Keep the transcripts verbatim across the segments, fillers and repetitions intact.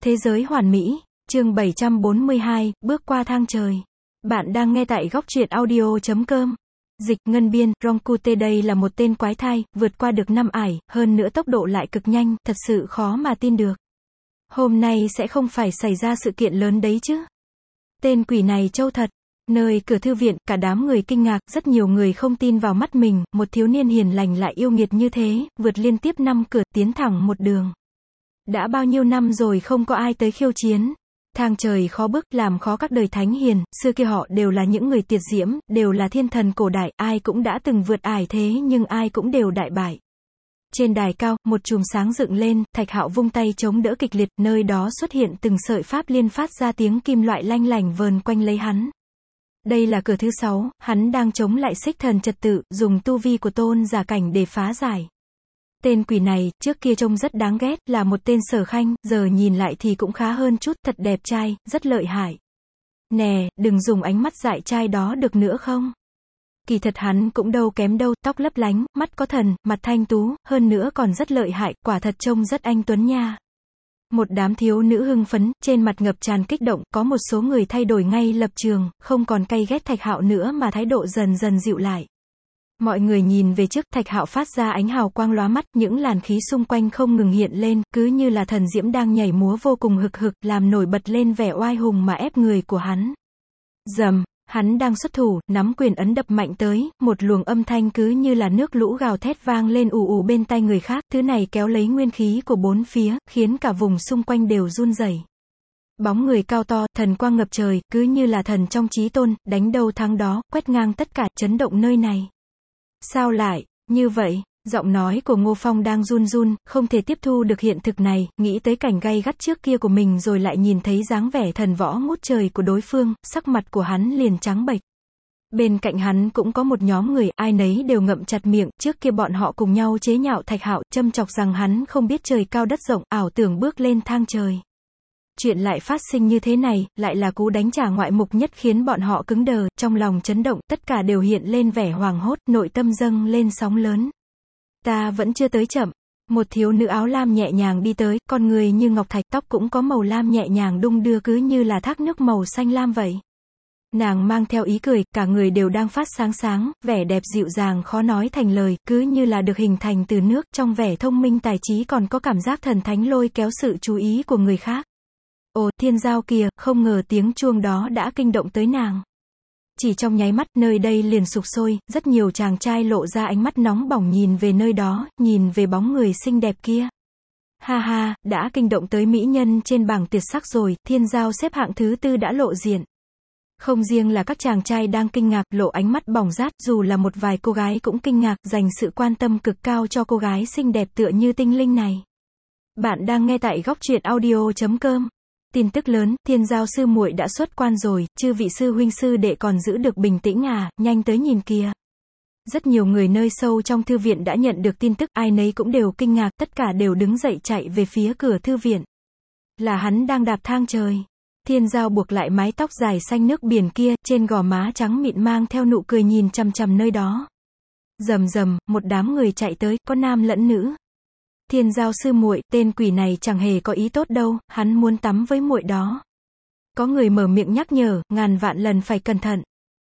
Thế giới hoàn mỹ, chương bảy trăm bốn mươi hai, bước qua thang trời. Bạn đang nghe tại góc truyện audio chấm com. Dịch, ngân biên, Ronkute đây là một tên quái thai, vượt qua được năm ải, hơn nữa tốc độ lại cực nhanh, thật sự khó mà tin được. Hôm nay sẽ không phải xảy ra sự kiện lớn đấy chứ. Tên quỷ này trâu thật. Nơi cửa thư viện, cả đám người kinh ngạc, rất nhiều người không tin vào mắt mình, một thiếu niên hiền lành lại yêu nghiệt như thế, vượt liên tiếp năm cửa, tiến thẳng một đường. Đã bao nhiêu năm rồi không có ai tới khiêu chiến. Thang trời khó bước, làm khó các đời thánh hiền, xưa kia họ đều là những người tiệt diễm, đều là thiên thần cổ đại, ai cũng đã từng vượt ải thế nhưng ai cũng đều đại bại. Trên đài cao, một chùm sáng dựng lên, Thạch Hạo vung tay chống đỡ kịch liệt, nơi đó xuất hiện từng sợi pháp liên phát ra tiếng kim loại lanh lảnh vờn quanh lấy hắn. Đây là cửa thứ sáu, hắn đang chống lại xích thần trật tự, dùng tu vi của tôn giả cảnh để phá giải. Tên quỷ này, trước kia trông rất đáng ghét, là một tên sở khanh, giờ nhìn lại thì cũng khá hơn chút, thật đẹp trai, rất lợi hại. Nè, đừng dùng ánh mắt dại trai đó được nữa không? Kỳ thật hắn cũng đâu kém đâu, tóc lấp lánh, mắt có thần, mặt thanh tú, hơn nữa còn rất lợi hại, quả thật trông rất anh tuấn nha. Một đám thiếu nữ hưng phấn, trên mặt ngập tràn kích động, có một số người thay đổi ngay lập trường, không còn cay ghét Thạch Hạo nữa mà thái độ dần dần dịu lại. Mọi người nhìn về trước, Thạch Hạo phát ra ánh hào quang lóa mắt, những làn khí xung quanh không ngừng hiện lên, cứ như là thần diễm đang nhảy múa vô cùng hực hực, làm nổi bật lên vẻ oai hùng mà ép người của hắn. Rầm, hắn đang xuất thủ, nắm quyền ấn đập mạnh tới, một luồng âm thanh cứ như là nước lũ gào thét vang lên ù ù bên tai người khác, thứ này kéo lấy nguyên khí của bốn phía, khiến cả vùng xung quanh đều run rẩy. Bóng người cao to, thần quang ngập trời, cứ như là thần trong chí tôn, đánh đâu thắng đó, quét ngang tất cả, chấn động nơi này. Sao lại, như vậy? Giọng nói của Ngô Phong đang run run, không thể tiếp thu được hiện thực này, nghĩ tới cảnh gay gắt trước kia của mình rồi lại nhìn thấy dáng vẻ thần võ ngút trời của đối phương, sắc mặt của hắn liền trắng bệch. Bên cạnh hắn cũng có một nhóm người, ai nấy đều ngậm chặt miệng, trước kia bọn họ cùng nhau chế nhạo Thạch Hạo, châm chọc rằng hắn không biết trời cao đất rộng, ảo tưởng bước lên thang trời. Chuyện lại phát sinh như thế này, lại là cú đánh trả ngoại mục nhất khiến bọn họ cứng đờ, trong lòng chấn động, tất cả đều hiện lên vẻ hoảng hốt, nội tâm dâng lên sóng lớn. Ta vẫn chưa tới chậm. Một thiếu nữ áo lam nhẹ nhàng đi tới, con người như ngọc thạch, tóc cũng có màu lam nhẹ nhàng đung đưa cứ như là thác nước màu xanh lam vậy. Nàng mang theo ý cười, cả người đều đang phát sáng sáng, vẻ đẹp dịu dàng khó nói thành lời, cứ như là được hình thành từ nước, trong vẻ thông minh tài trí còn có cảm giác thần thánh lôi kéo sự chú ý của người khác. Ồ, thiên giao kìa, không ngờ tiếng chuông đó đã kinh động tới nàng. Chỉ trong nháy mắt, nơi đây liền sục sôi, rất nhiều chàng trai lộ ra ánh mắt nóng bỏng nhìn về nơi đó, nhìn về bóng người xinh đẹp kia. Ha ha, đã kinh động tới mỹ nhân trên bảng tuyệt sắc rồi, thiên giao xếp hạng thứ tư đã lộ diện. Không riêng là các chàng trai đang kinh ngạc, lộ ánh mắt bỏng rát, dù là một vài cô gái cũng kinh ngạc, dành sự quan tâm cực cao cho cô gái xinh đẹp tựa như tinh linh này. Bạn đang nghe tại góc truyện audio chấm com. Tin tức lớn, thiên giao sư muội đã xuất quan rồi, chư vị sư huynh sư đệ còn giữ được bình tĩnh à, nhanh tới nhìn kìa. Rất nhiều người nơi sâu trong thư viện đã nhận được tin tức, ai nấy cũng đều kinh ngạc, tất cả đều đứng dậy chạy về phía cửa thư viện. Là hắn đang đạp thang trời. Thiên giao buộc lại mái tóc dài xanh nước biển kia, trên gò má trắng mịn mang theo nụ cười nhìn chằm chằm nơi đó. Rầm rầm, một đám người chạy tới, có nam lẫn nữ. Thiên giao sư muội, tên quỷ này chẳng hề có ý tốt đâu, hắn muốn tắm với muội đó. Có người mở miệng nhắc nhở, ngàn vạn lần phải cẩn thận.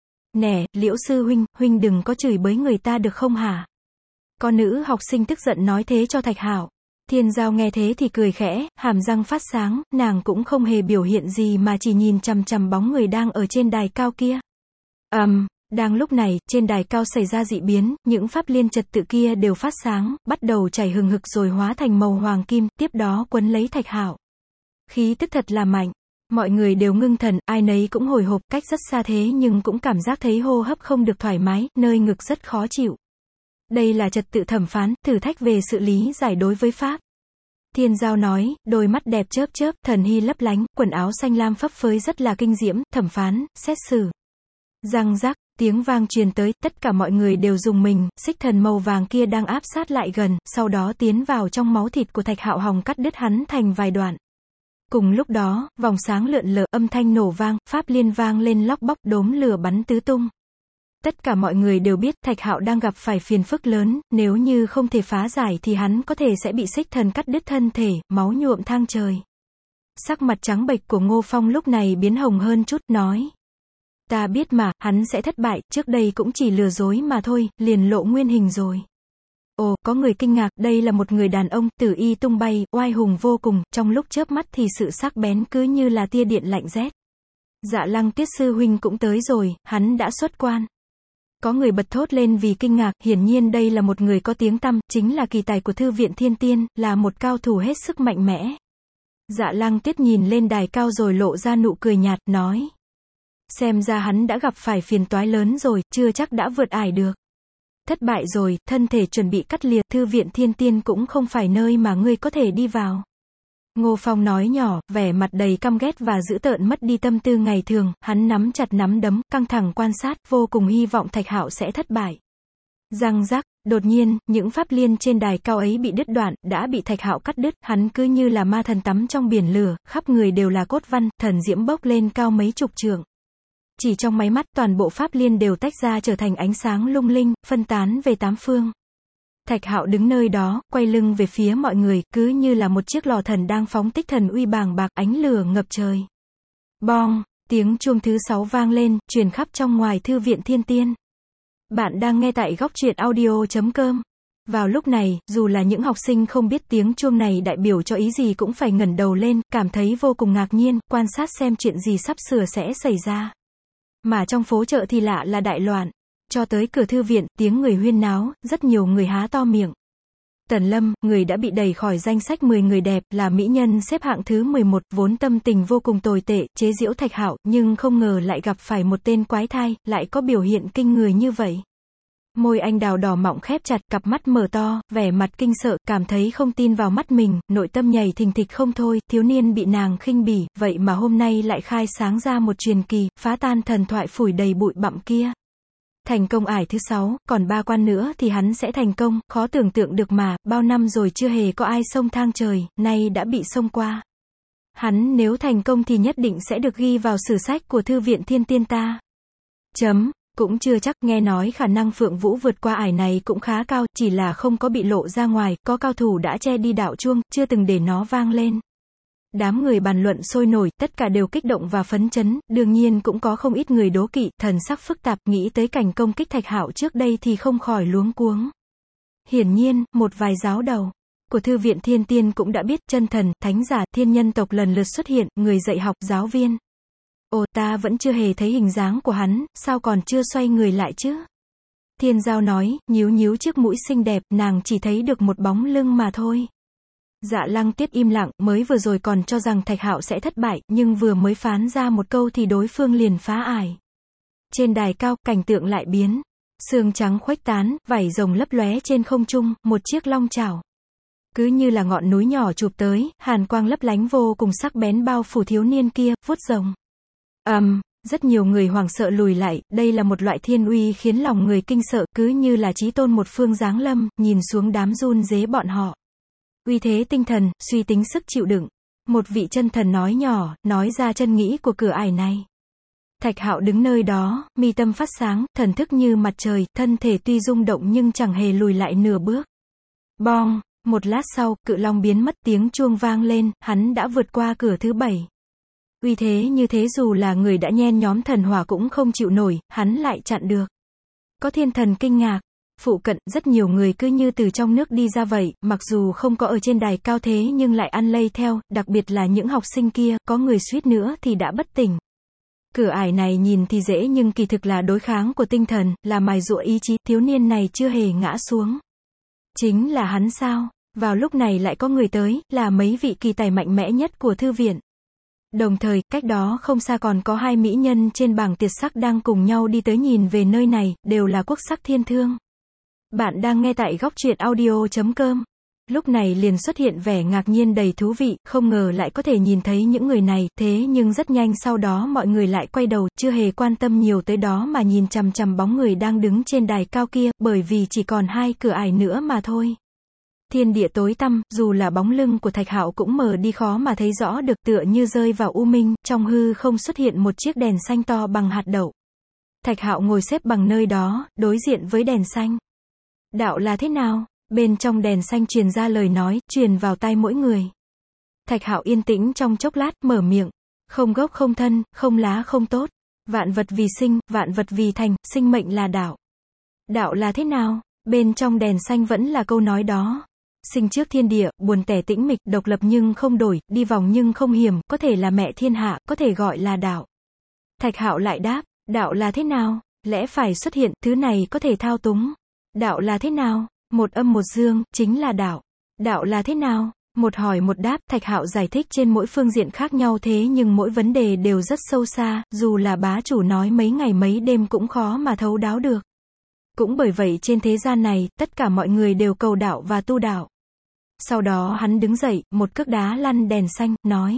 Nè, Liễu sư huynh, huynh đừng có chửi bới người ta được không hả? Có nữ học sinh tức giận nói thế cho Thạch Hạo. Thiên giao nghe thế thì cười khẽ, hàm răng phát sáng, nàng cũng không hề biểu hiện gì mà chỉ nhìn chằm chằm bóng người đang ở trên đài cao kia. Ầm. Um, Đang lúc này, trên đài cao xảy ra dị biến, những pháp liên trật tự kia đều phát sáng, bắt đầu chảy hừng hực rồi hóa thành màu hoàng kim, tiếp đó quấn lấy Thạch Hạo. Khí tức thật là mạnh. Mọi người đều ngưng thần, ai nấy cũng hồi hộp, cách rất xa thế nhưng cũng cảm giác thấy hô hấp không được thoải mái, nơi ngực rất khó chịu. Đây là trật tự thẩm phán, thử thách về sự lý giải đối với pháp. Thiên giao nói, đôi mắt đẹp chớp chớp, thần hy lấp lánh, quần áo xanh lam phấp phới rất là kinh diễm, thẩm phán, xét xử. Răng rắc. Tiếng vang truyền tới, tất cả mọi người đều rùng mình, xích thần màu vàng kia đang áp sát lại gần, sau đó tiến vào trong máu thịt của Thạch Hạo hòng cắt đứt hắn thành vài đoạn. Cùng lúc đó, vòng sáng lượn lờ, âm thanh nổ vang, pháp liên vang lên lóc bóc, đốm lửa bắn tứ tung. Tất cả mọi người đều biết Thạch Hạo đang gặp phải phiền phức lớn, nếu như không thể phá giải thì hắn có thể sẽ bị xích thần cắt đứt thân thể, máu nhuộm thang trời. Sắc mặt trắng bệch của Ngô Phong lúc này biến hồng hơn chút, nói. Ta biết mà, hắn sẽ thất bại, trước đây cũng chỉ lừa dối mà thôi, liền lộ nguyên hình rồi. Ồ, có người kinh ngạc, đây là một người đàn ông, tử y tung bay, oai hùng vô cùng, trong lúc chớp mắt thì sự sắc bén cứ như là tia điện lạnh rét. Dạ Lăng Tiết sư huynh cũng tới rồi, hắn đã xuất quan. Có người bật thốt lên vì kinh ngạc, hiển nhiên đây là một người có tiếng tăm, chính là kỳ tài của Thư viện Thiên Tiên, là một cao thủ hết sức mạnh mẽ. Dạ Lăng Tiết nhìn lên đài cao rồi lộ ra nụ cười nhạt, nói. Xem ra hắn đã gặp phải phiền toái lớn rồi, chưa chắc đã vượt ải được. Thất bại rồi, thân thể chuẩn bị cắt lìa, Thư viện Thiên Tiên cũng không phải nơi mà ngươi có thể đi vào. Ngô Phong nói nhỏ, vẻ mặt đầy căm ghét và dữ tợn mất đi tâm tư ngày thường, hắn nắm chặt nắm đấm, căng thẳng quan sát, vô cùng hy vọng Thạch Hạo sẽ thất bại. Răng rắc, đột nhiên, những pháp liên trên đài cao ấy bị đứt đoạn, đã bị Thạch Hạo cắt đứt, hắn cứ như là ma thần tắm trong biển lửa, khắp người đều là cốt văn, thần diễm bốc lên cao mấy chục trượng. Chỉ trong máy mắt toàn bộ pháp liên đều tách ra trở thành ánh sáng lung linh, phân tán về tám phương. Thạch Hạo đứng nơi đó, quay lưng về phía mọi người, cứ như là một chiếc lò thần đang phóng tích thần uy bàng bạc, ánh lửa ngập trời. Bong, tiếng chuông thứ sáu vang lên, truyền khắp trong ngoài Thư viện Thiên Tiên. Bạn đang nghe tại góc truyện audio chấm com. Vào lúc này, dù là những học sinh không biết tiếng chuông này đại biểu cho ý gì cũng phải ngẩng đầu lên, cảm thấy vô cùng ngạc nhiên, quan sát xem chuyện gì sắp sửa sẽ xảy ra. Mà trong phố chợ thì lạ là đại loạn. Cho tới cửa thư viện, tiếng người huyên náo, rất nhiều người há to miệng. Tần Lâm, người đã bị đẩy khỏi danh sách mười người đẹp, là mỹ nhân xếp hạng thứ mười một, vốn tâm tình vô cùng tồi tệ, chế giễu Thạch Hạo, nhưng không ngờ lại gặp phải một tên quái thai, lại có biểu hiện kinh người như vậy. Môi anh đào đỏ mọng khép chặt, cặp mắt mở to, vẻ mặt kinh sợ, cảm thấy không tin vào mắt mình, nội tâm nhảy thình thịch không thôi, thiếu niên bị nàng khinh bỉ, vậy mà hôm nay lại khai sáng ra một truyền kỳ, phá tan thần thoại phủi đầy bụi bặm kia. Thành công ải thứ sáu, còn ba quan nữa thì hắn sẽ thành công, khó tưởng tượng được mà, bao năm rồi chưa hề có ai xông thang trời, nay đã bị xông qua. Hắn nếu thành công thì nhất định sẽ được ghi vào sử sách của Thư viện Thiên Tiên ta. Chấm, cũng chưa chắc, nghe nói khả năng Phượng Vũ vượt qua ải này cũng khá cao, chỉ là không có bị lộ ra ngoài, có cao thủ đã che đi đạo chuông, chưa từng để nó vang lên. Đám người bàn luận sôi nổi, tất cả đều kích động và phấn chấn, đương nhiên cũng có không ít người đố kỵ, thần sắc phức tạp, nghĩ tới cảnh công kích Thạch Hạo trước đây thì không khỏi luống cuống. Hiển nhiên, một vài giáo đầu của Thư viện Thiên Tiên cũng đã biết, chân thần, thánh giả, thiên nhân tộc lần lượt xuất hiện, người dạy học, giáo viên. Ồ, ta vẫn chưa hề thấy hình dáng của hắn, sao còn chưa xoay người lại chứ? Thiên Giao nói, nhíu nhíu chiếc mũi xinh đẹp, nàng chỉ thấy được một bóng lưng mà thôi. Dạ Lăng Tiết im lặng, mới vừa rồi còn cho rằng Thạch Hạo sẽ thất bại, nhưng vừa mới phán ra một câu thì đối phương liền phá ải. Trên đài cao, cảnh tượng lại biến. Sương trắng khuếch tán, vảy rồng lấp lóe trên không trung, một chiếc long chảo. Cứ như là ngọn núi nhỏ chụp tới, hàn quang lấp lánh vô cùng sắc bén bao phủ thiếu niên kia, vuốt rồng. Ầm, um, rất nhiều người hoảng sợ lùi lại, đây là một loại thiên uy khiến lòng người kinh sợ, cứ như là chí tôn một phương giáng lâm, nhìn xuống đám run rế bọn họ. Uy thế tinh thần, suy tính sức chịu đựng. Một vị chân thần nói nhỏ, nói ra chân nghĩ của cửa ải này. Thạch Hạo đứng nơi đó, mi tâm phát sáng, thần thức như mặt trời, thân thể tuy rung động nhưng chẳng hề lùi lại nửa bước. Bong, một lát sau, cự long biến mất, tiếng chuông vang lên, hắn đã vượt qua cửa thứ bảy. Uy thế như thế dù là người đã nhen nhóm thần hỏa cũng không chịu nổi, hắn lại chặn được. Có thiên thần kinh ngạc. Phụ cận, rất nhiều người cứ như từ trong nước đi ra vậy, mặc dù không có ở trên đài cao thế nhưng lại ăn lây theo, đặc biệt là những học sinh kia, có người suýt nữa thì đã bất tỉnh. Cửa ải này nhìn thì dễ nhưng kỳ thực là đối kháng của tinh thần, là mài dũa ý chí, thiếu niên này chưa hề ngã xuống. Chính là hắn sao? Vào lúc này lại có người tới, là mấy vị kỳ tài mạnh mẽ nhất của thư viện. Đồng thời, cách đó không xa còn có hai mỹ nhân trên bảng tiệt sắc đang cùng nhau đi tới nhìn về nơi này, đều là quốc sắc thiên thương. Bạn đang nghe tại góc truyện audio chấm com. Lúc này liền xuất hiện vẻ ngạc nhiên đầy thú vị, không ngờ lại có thể nhìn thấy những người này, thế nhưng rất nhanh sau đó mọi người lại quay đầu, chưa hề quan tâm nhiều tới đó mà nhìn chằm chằm bóng người đang đứng trên đài cao kia, bởi vì chỉ còn hai cửa ải nữa mà thôi. Thiên địa tối tăm, dù là bóng lưng của Thạch Hạo cũng mờ đi khó mà thấy rõ được, tựa như rơi vào u minh, trong hư không xuất hiện một chiếc đèn xanh to bằng hạt đậu. Thạch Hạo ngồi xếp bằng nơi đó, đối diện với đèn xanh. Đạo là thế nào? Bên trong đèn xanh truyền ra lời nói, truyền vào tai mỗi người. Thạch Hạo yên tĩnh trong chốc lát, mở miệng. Không gốc không thân, không lá không tốt. Vạn vật vì sinh, vạn vật vì thành, sinh mệnh là đạo. Đạo là thế nào? Bên trong đèn xanh vẫn là câu nói đó. Sinh trước thiên địa, buồn tẻ tĩnh mịch, độc lập nhưng không đổi, đi vòng nhưng không hiểm, có thể là mẹ thiên hạ, có thể gọi là đạo. Thạch Hạo lại đáp, đạo là thế nào? Lẽ phải xuất hiện, thứ này có thể thao túng. Đạo là thế nào? Một âm một dương, chính là đạo. Đạo là thế nào? Một hỏi một đáp, Thạch Hạo giải thích trên mỗi phương diện khác nhau, thế nhưng mỗi vấn đề đều rất sâu xa, dù là bá chủ nói mấy ngày mấy đêm cũng khó mà thấu đáo được. Cũng bởi vậy trên thế gian này, tất cả mọi người đều cầu đạo và tu đạo. Sau đó hắn đứng dậy, một cước đá lăn đèn xanh, nói.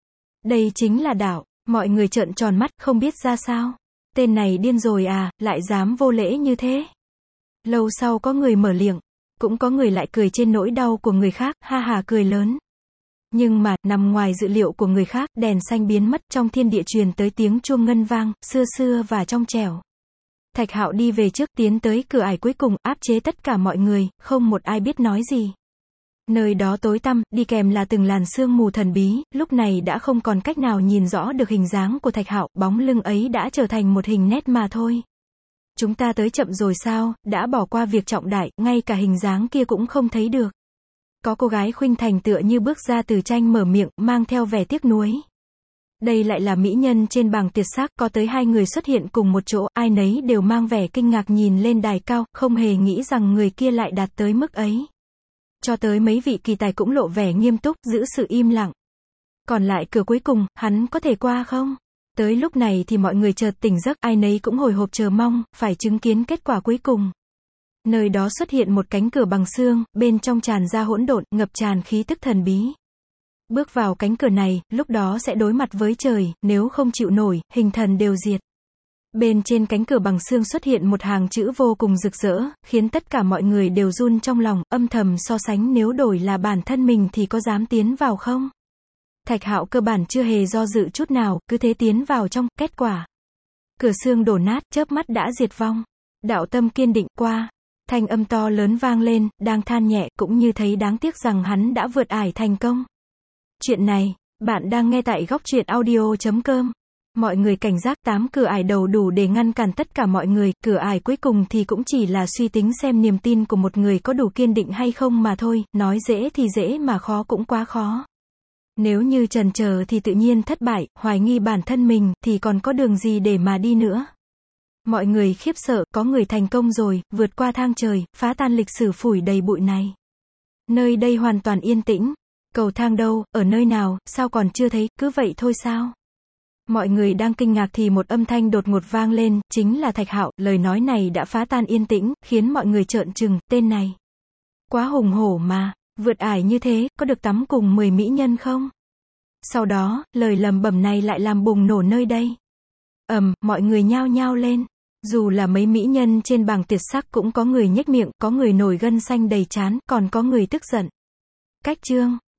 Đây chính là đạo. Mọi người trợn tròn mắt, không biết ra sao. Tên này điên rồi à, lại dám vô lễ như thế. Lâu sau có người mở miệng, cũng có người lại cười trên nỗi đau của người khác, ha ha cười lớn. Nhưng mà, nằm ngoài dự liệu của người khác, đèn xanh biến mất, trong thiên địa truyền tới tiếng chuông ngân vang, xưa xưa và trong trẻo. Thạch Hạo đi về trước, tiến tới cửa ải cuối cùng, áp chế tất cả mọi người, không một ai biết nói gì. Nơi đó tối tăm, đi kèm là từng làn sương mù thần bí, lúc này đã không còn cách nào nhìn rõ được hình dáng của Thạch Hạo, bóng lưng ấy đã trở thành một hình nét mà thôi. Chúng ta tới chậm rồi sao, đã bỏ qua việc trọng đại, ngay cả hình dáng kia cũng không thấy được. Có cô gái khuynh thành tựa như bước ra từ tranh mở miệng, mang theo vẻ tiếc nuối. Đây lại là mỹ nhân trên bảng tiệc xác, có tới hai người xuất hiện cùng một chỗ, ai nấy đều mang vẻ kinh ngạc nhìn lên đài cao, không hề nghĩ rằng người kia lại đạt tới mức ấy. Cho tới mấy vị kỳ tài cũng lộ vẻ nghiêm túc, giữ sự im lặng. Còn lại cửa cuối cùng, hắn có thể qua không? Tới lúc này thì mọi người chợt tỉnh giấc, ai nấy cũng hồi hộp chờ mong, phải chứng kiến kết quả cuối cùng. Nơi đó xuất hiện một cánh cửa bằng xương, bên trong tràn ra hỗn độn, ngập tràn khí tức thần bí. Bước vào cánh cửa này, lúc đó sẽ đối mặt với trời, nếu không chịu nổi, hình thần đều diệt. Bên trên cánh cửa bằng xương xuất hiện một hàng chữ vô cùng rực rỡ, khiến tất cả mọi người đều run trong lòng, âm thầm so sánh nếu đổi là bản thân mình thì có dám tiến vào không? Thạch Hạo cơ bản chưa hề do dự chút nào, cứ thế tiến vào trong, kết quả. Cửa xương đổ nát, chớp mắt đã diệt vong. Đạo tâm kiên định, qua. Thanh âm to lớn vang lên, đang than nhẹ, cũng như thấy đáng tiếc rằng hắn đã vượt ải thành công. Chuyện này, bạn đang nghe tại góc truyện audio chấm com. Mọi người cảnh giác, tám cửa ải đầu đủ để ngăn cản tất cả mọi người, cửa ải cuối cùng thì cũng chỉ là suy tính xem niềm tin của một người có đủ kiên định hay không mà thôi, nói dễ thì dễ mà khó cũng quá khó. Nếu như chần chờ thì tự nhiên thất bại, hoài nghi bản thân mình, thì còn có đường gì để mà đi nữa. Mọi người khiếp sợ, có người thành công rồi, vượt qua thang trời, phá tan lịch sử phủi đầy bụi này. Nơi đây hoàn toàn yên tĩnh. Cầu thang đâu, ở nơi nào, sao còn chưa thấy, cứ vậy thôi sao? Mọi người đang kinh ngạc thì một âm thanh đột ngột vang lên, chính là Thạch Hạo, lời nói này đã phá tan yên tĩnh, khiến mọi người trợn trừng, tên này. Quá hùng hổ mà, vượt ải như thế, có được tắm cùng mười mỹ nhân không? Sau đó, lời lầm bẩm này lại làm bùng nổ nơi đây. Ầm, um, mọi người nhao nhao lên. Dù là mấy mỹ nhân trên bảng tiệc sắc cũng có người nhếch miệng, có người nổi gân xanh đầy trán, còn có người tức giận. Cách chương.